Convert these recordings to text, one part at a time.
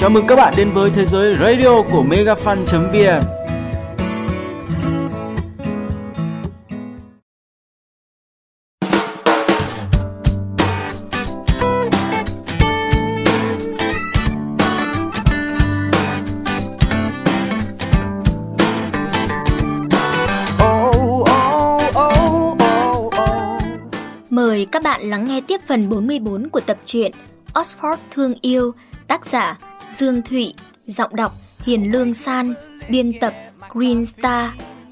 Chào mừng các bạn đến với thế giới radio của megafan.vn. Mời các bạn lắng nghe tiếp phần 44 của tập truyện Oxford Thương Yêu, tác giả Dương Thụy, giọng đọc Hiền Lương San, biên tập Green Star.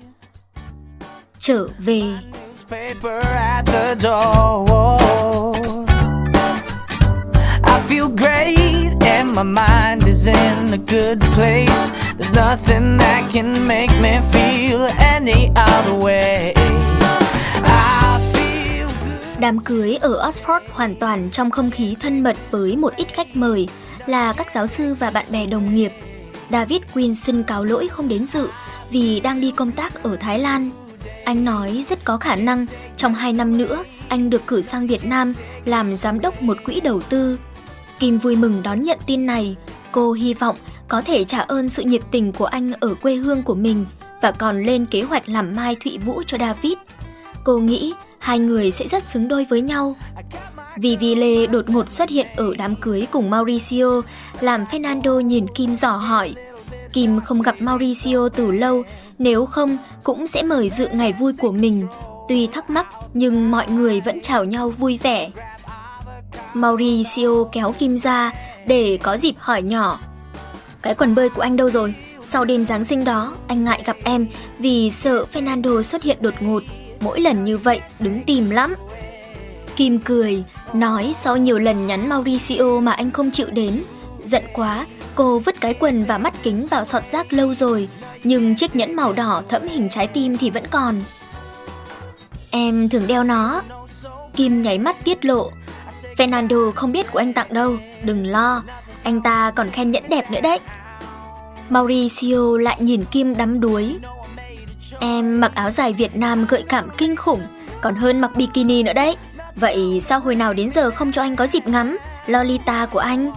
Trở về. I feel great and my mind is in a good place. There's nothing that can make me feel any other way. Đám cưới ở Oxford hoàn toàn trong không khí thân mật với một ít khách mời là các giáo sư và bạn bè đồng nghiệp. David Wilson cáo lỗi không đến dự vì đang đi công tác ở Thái Lan. Anh nói rất có khả năng trong 2 năm nữa anh được cử sang Việt Nam làm giám đốc một quỹ đầu tư. Kim vui mừng đón nhận tin này. Cô hy vọng có thể trả ơn sự nhiệt tình của anh ở quê hương của mình và còn lên kế hoạch làm mai thụy vũ cho David. Cô nghĩ hai người sẽ rất xứng đôi với nhau. Vivi Lê đột ngột xuất hiện ở đám cưới cùng Mauricio làm Fernando nhìn Kim dò hỏi. Kim không gặp Mauricio từ lâu, nếu không cũng sẽ mời dự ngày vui của mình. Tuy thắc mắc nhưng mọi người vẫn chào nhau vui vẻ. Mauricio kéo Kim ra để có dịp hỏi nhỏ. Cái quần bơi của anh đâu rồi? Sau đêm Giáng sinh đó, anh ngại gặp em vì sợ Fernando xuất hiện đột ngột. Mỗi lần như vậy đứng tìm lắm. Kim cười, nói sau nhiều lần nhắn Mauricio mà anh không chịu đến. Giận quá, cô vứt cái quần và mắt kính vào sọt rác lâu rồi, nhưng chiếc nhẫn màu đỏ thẫm hình trái tim thì vẫn còn. Em thường đeo nó. Kim nháy mắt tiết lộ. Fernando không biết của anh tặng đâu, đừng lo, anh ta còn khen nhẫn đẹp nữa đấy. Mauricio lại nhìn Kim đắm đuối. Em mặc áo dài Việt Nam gợi cảm kinh khủng, còn hơn mặc bikini nữa đấy. Vậy sao hồi nào đến giờ không cho anh có dịp ngắm Lolita của anh?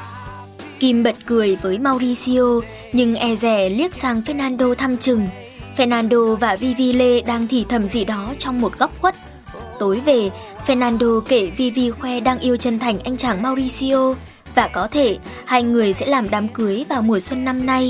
Kim bật cười với Mauricio, nhưng e dè liếc sang Fernando thăm chừng. Fernando và Vivi Lê đang thì thầm gì đó trong một góc khuất. Tối về, Fernando kể Vivi khoe đang yêu chân thành anh chàng Mauricio và có thể hai người sẽ làm đám cưới vào mùa xuân năm nay.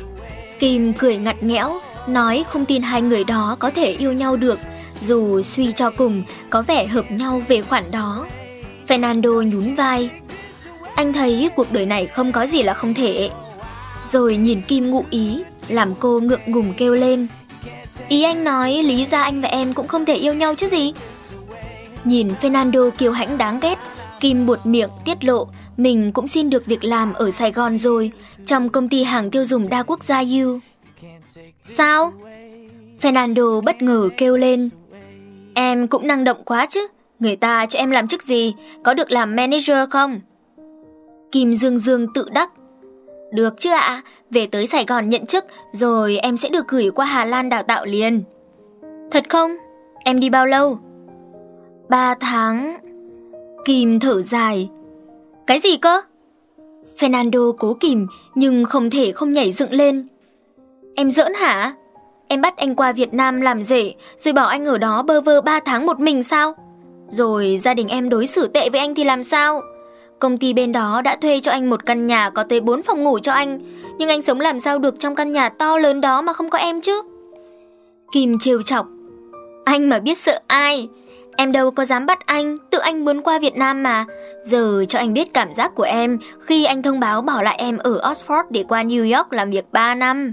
Kim cười ngặt nghẽo, nói không tin hai người đó có thể yêu nhau được, dù suy cho cùng có vẻ hợp nhau về khoản đó. Fernando nhún vai. Anh thấy cuộc đời này không có gì là không thể. Rồi nhìn Kim ngụ ý, làm cô ngượng ngùng kêu lên. Ý anh nói lý ra anh và em cũng không thể yêu nhau chứ gì? Nhìn Fernando kiêu hãnh đáng ghét, Kim buột miệng tiết lộ mình cũng xin được việc làm ở Sài Gòn rồi, trong công ty hàng tiêu dùng đa quốc gia U. Sao? Fernando bất ngờ kêu lên. Em cũng năng động quá chứ, người ta cho em làm chức gì, có được làm manager không? Kim dương dương tự đắc. Được chứ ạ, về tới Sài Gòn nhận chức rồi em sẽ được gửi qua Hà Lan đào tạo liền. Thật không? Em đi bao lâu? 3 tháng. Kim thở dài. Cái gì cơ? Fernando cố kìm nhưng không thể không nhảy dựng lên. Em giỡn hả? Em bắt anh qua Việt Nam làm rể rồi bảo anh ở đó bơ vơ 3 tháng một mình sao? Rồi gia đình em đối xử tệ với anh thì làm sao? Công ty bên đó đã thuê cho anh một căn nhà có tới 4 phòng ngủ cho anh, nhưng anh sống làm sao được trong căn nhà to lớn đó mà không có em chứ? Kim trêu chọc. Anh mà biết sợ ai? Em đâu có dám bắt anh, tự anh muốn qua Việt Nam mà. Giờ cho anh biết cảm giác của em khi anh thông báo bỏ lại em ở Oxford để qua New York làm việc 3 năm.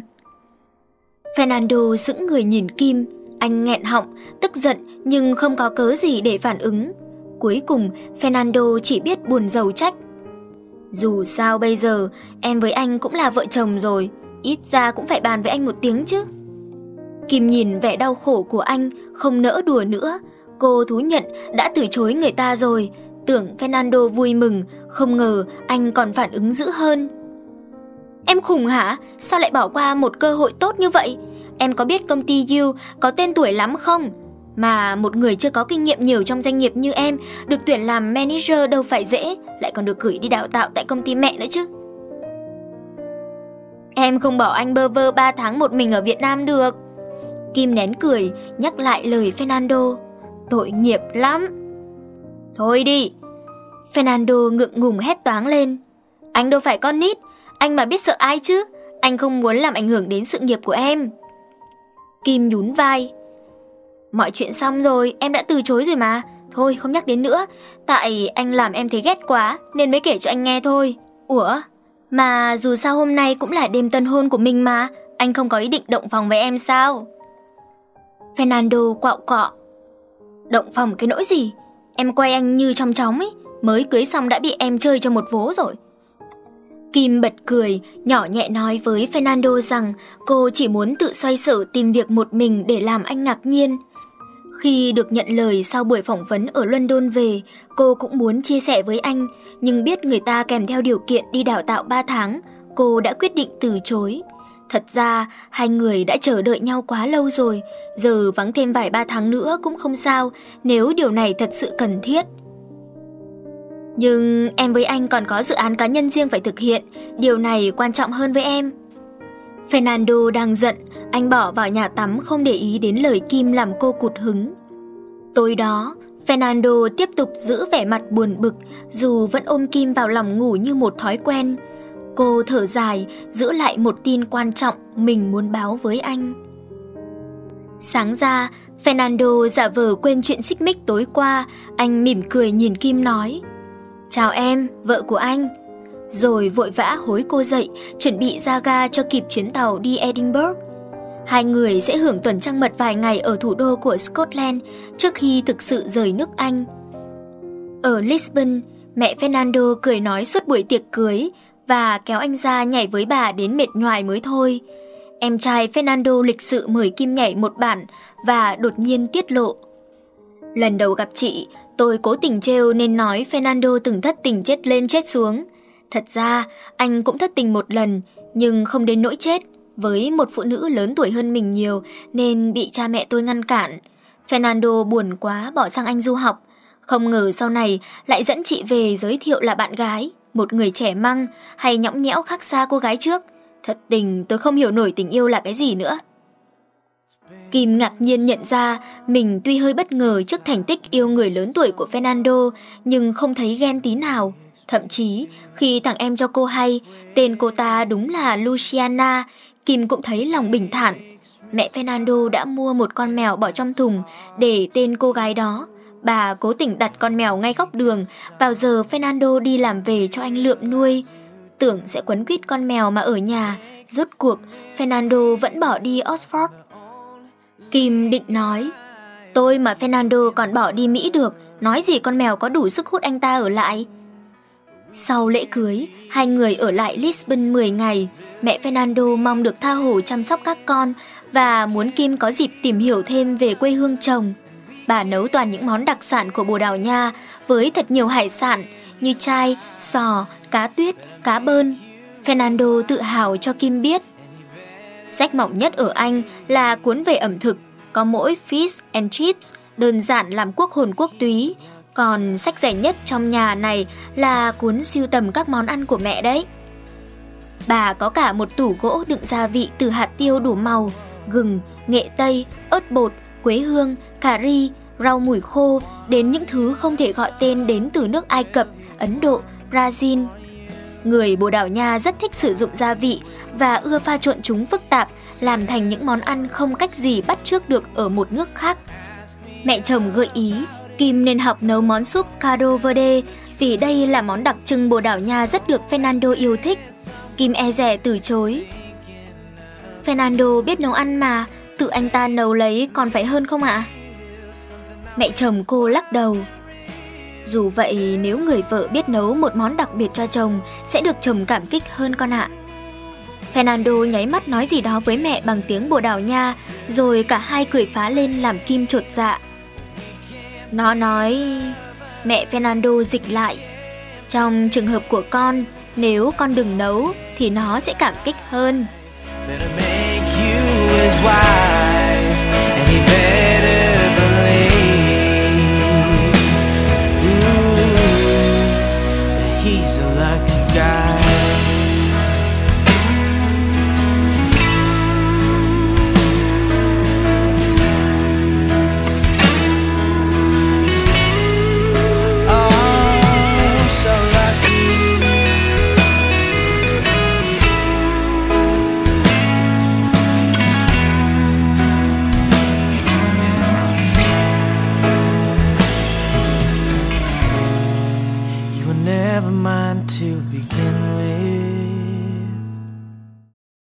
Fernando sững người nhìn Kim, anh nghẹn họng, tức giận nhưng không có cớ gì để phản ứng. Cuối cùng, Fernando chỉ biết buồn rầu trách. Dù sao bây giờ, em với anh cũng là vợ chồng rồi, ít ra cũng phải bàn với anh một tiếng chứ. Kim nhìn vẻ đau khổ của anh, không nỡ đùa nữa. Cô thú nhận đã từ chối người ta rồi, tưởng Fernando vui mừng, không ngờ anh còn phản ứng dữ hơn. Em khùng hả? Sao lại bỏ qua một cơ hội tốt như vậy? Em có biết công ty U có tên tuổi lắm không? Mà một người chưa có kinh nghiệm nhiều trong doanh nghiệp như em được tuyển làm manager đâu phải dễ, lại còn được gửi đi đào tạo tại công ty mẹ nữa chứ. Em không bỏ anh bơ vơ 3 tháng một mình ở Việt Nam được. Kim nén cười, nhắc lại lời Fernando. Tội nghiệp lắm. Thôi đi. Fernando ngượng ngùng hét toáng lên. Anh đâu phải con nít, anh mà biết sợ ai chứ. Anh không muốn làm ảnh hưởng đến sự nghiệp của em. Kim nhún vai. Mọi chuyện xong rồi, em đã từ chối rồi mà. Thôi không nhắc đến nữa. Tại anh làm em thấy ghét quá nên mới kể cho anh nghe thôi. Ủa, mà dù sao hôm nay cũng là đêm tân hôn của mình mà. Anh không có ý định động phòng với em sao? Fernando quạo quọ. Động phòng cái nỗi gì? Em quay anh như trong chóng ấy. Mới cưới xong đã bị em chơi cho một vố rồi. Kim bật cười, nhỏ nhẹ nói với Fernando rằng cô chỉ muốn tự xoay sở tìm việc một mình để làm anh ngạc nhiên. Khi được nhận lời sau buổi phỏng vấn ở London về, cô cũng muốn chia sẻ với anh, nhưng biết người ta kèm theo điều kiện đi đào tạo 3 tháng, cô đã quyết định từ chối. Thật ra, hai người đã chờ đợi nhau quá lâu rồi, giờ vắng thêm vài 3 tháng nữa cũng không sao nếu điều này thật sự cần thiết. Nhưng em với anh còn có dự án cá nhân riêng phải thực hiện, điều này quan trọng hơn với em. Fernando đang giận, anh bỏ vào nhà tắm không để ý đến lời Kim làm cô cụt hứng. Tối đó, Fernando tiếp tục giữ vẻ mặt buồn bực dù vẫn ôm Kim vào lòng ngủ như một thói quen. Cô thở dài, giữ lại một tin quan trọng mình muốn báo với anh. Sáng ra, Fernando giả vờ quên chuyện xích mích tối qua, anh mỉm cười nhìn Kim nói: Chào em, vợ của anh. Rồi vội vã hối cô dậy, chuẩn bị ra ga cho kịp chuyến tàu đi Edinburgh. Hai người sẽ hưởng tuần trăng mật vài ngày ở thủ đô của Scotland trước khi thực sự rời nước Anh. Ở Lisbon, mẹ Fernando cười nói suốt buổi tiệc cưới và kéo anh ra nhảy với bà đến mệt nhoài mới thôi. Em trai Fernando lịch sự mời Kim nhảy một bản và đột nhiên tiết lộ: Lần đầu gặp chị, tôi cố tình trêu nên nói Fernando từng thất tình chết lên chết xuống. Thật ra, anh cũng thất tình một lần, nhưng không đến nỗi chết, với một phụ nữ lớn tuổi hơn mình nhiều nên bị cha mẹ tôi ngăn cản. Fernando buồn quá bỏ sang Anh du học. Không ngờ sau này lại dẫn chị về giới thiệu là bạn gái, một người trẻ măng hay nhõng nhẽo khác xa cô gái trước. Thật tình tôi không hiểu nổi tình yêu là cái gì nữa. Kim ngạc nhiên nhận ra mình tuy hơi bất ngờ trước thành tích yêu người lớn tuổi của Fernando, nhưng không thấy ghen tí nào. Thậm chí, khi thằng em cho cô hay tên cô ta đúng là Luciana, Kim cũng thấy lòng bình thản. Mẹ Fernando đã mua một con mèo bỏ trong thùng để tên cô gái đó. Bà cố tình đặt con mèo ngay góc đường, vào giờ Fernando đi làm về cho anh lượm nuôi. Tưởng sẽ quấn quýt con mèo mà ở nhà, rốt cuộc Fernando vẫn bỏ đi Oxford. Kim định nói: Tôi mà Fernando còn bỏ đi Mỹ được, nói gì con mèo có đủ sức hút anh ta ở lại. Sau lễ cưới, hai người ở lại Lisbon 10 ngày. Mẹ Fernando mong được tha hồ chăm sóc các con và muốn Kim có dịp tìm hiểu thêm về quê hương chồng. Bà nấu toàn những món đặc sản của Bồ Đào Nha với thật nhiều hải sản như chai, sò, cá tuyết, cá bơn. Fernando tự hào cho Kim biết. Sách mỏng nhất ở Anh là cuốn về ẩm thực, có mỗi Fish and Chips, đơn giản làm quốc hồn quốc túy. Còn sách dày nhất trong nhà này là cuốn sưu tầm các món ăn của mẹ đấy. Bà có cả một tủ gỗ đựng gia vị từ hạt tiêu đủ màu, gừng, nghệ tây, ớt bột, quế hương, cà ri, rau mùi khô, đến những thứ không thể gọi tên đến từ nước Ai Cập, Ấn Độ, Brazil. Người Bồ Đào Nha rất thích sử dụng gia vị và ưa pha trộn chúng phức tạp, làm thành những món ăn không cách gì bắt chước được ở một nước khác. Mẹ chồng gợi ý Kim nên học nấu món súp caro verde vì đây là món đặc trưng Bồ Đào Nha rất được Fernando yêu thích. Kim e dè từ chối. Fernando biết nấu ăn mà, tự anh ta nấu lấy còn phải hơn không ạ? Mẹ chồng cô lắc đầu. Dù vậy, nếu người vợ biết nấu một món đặc biệt cho chồng sẽ được chồng cảm kích hơn con ạ. Fernando nháy mắt nói gì đó với mẹ bằng tiếng Bồ Đào Nha, rồi cả hai cười phá lên làm Kim chột dạ. Nó nói... Mẹ Fernando dịch lại: Trong trường hợp của con, nếu con đừng nấu thì nó sẽ cảm kích hơn. He's a lucky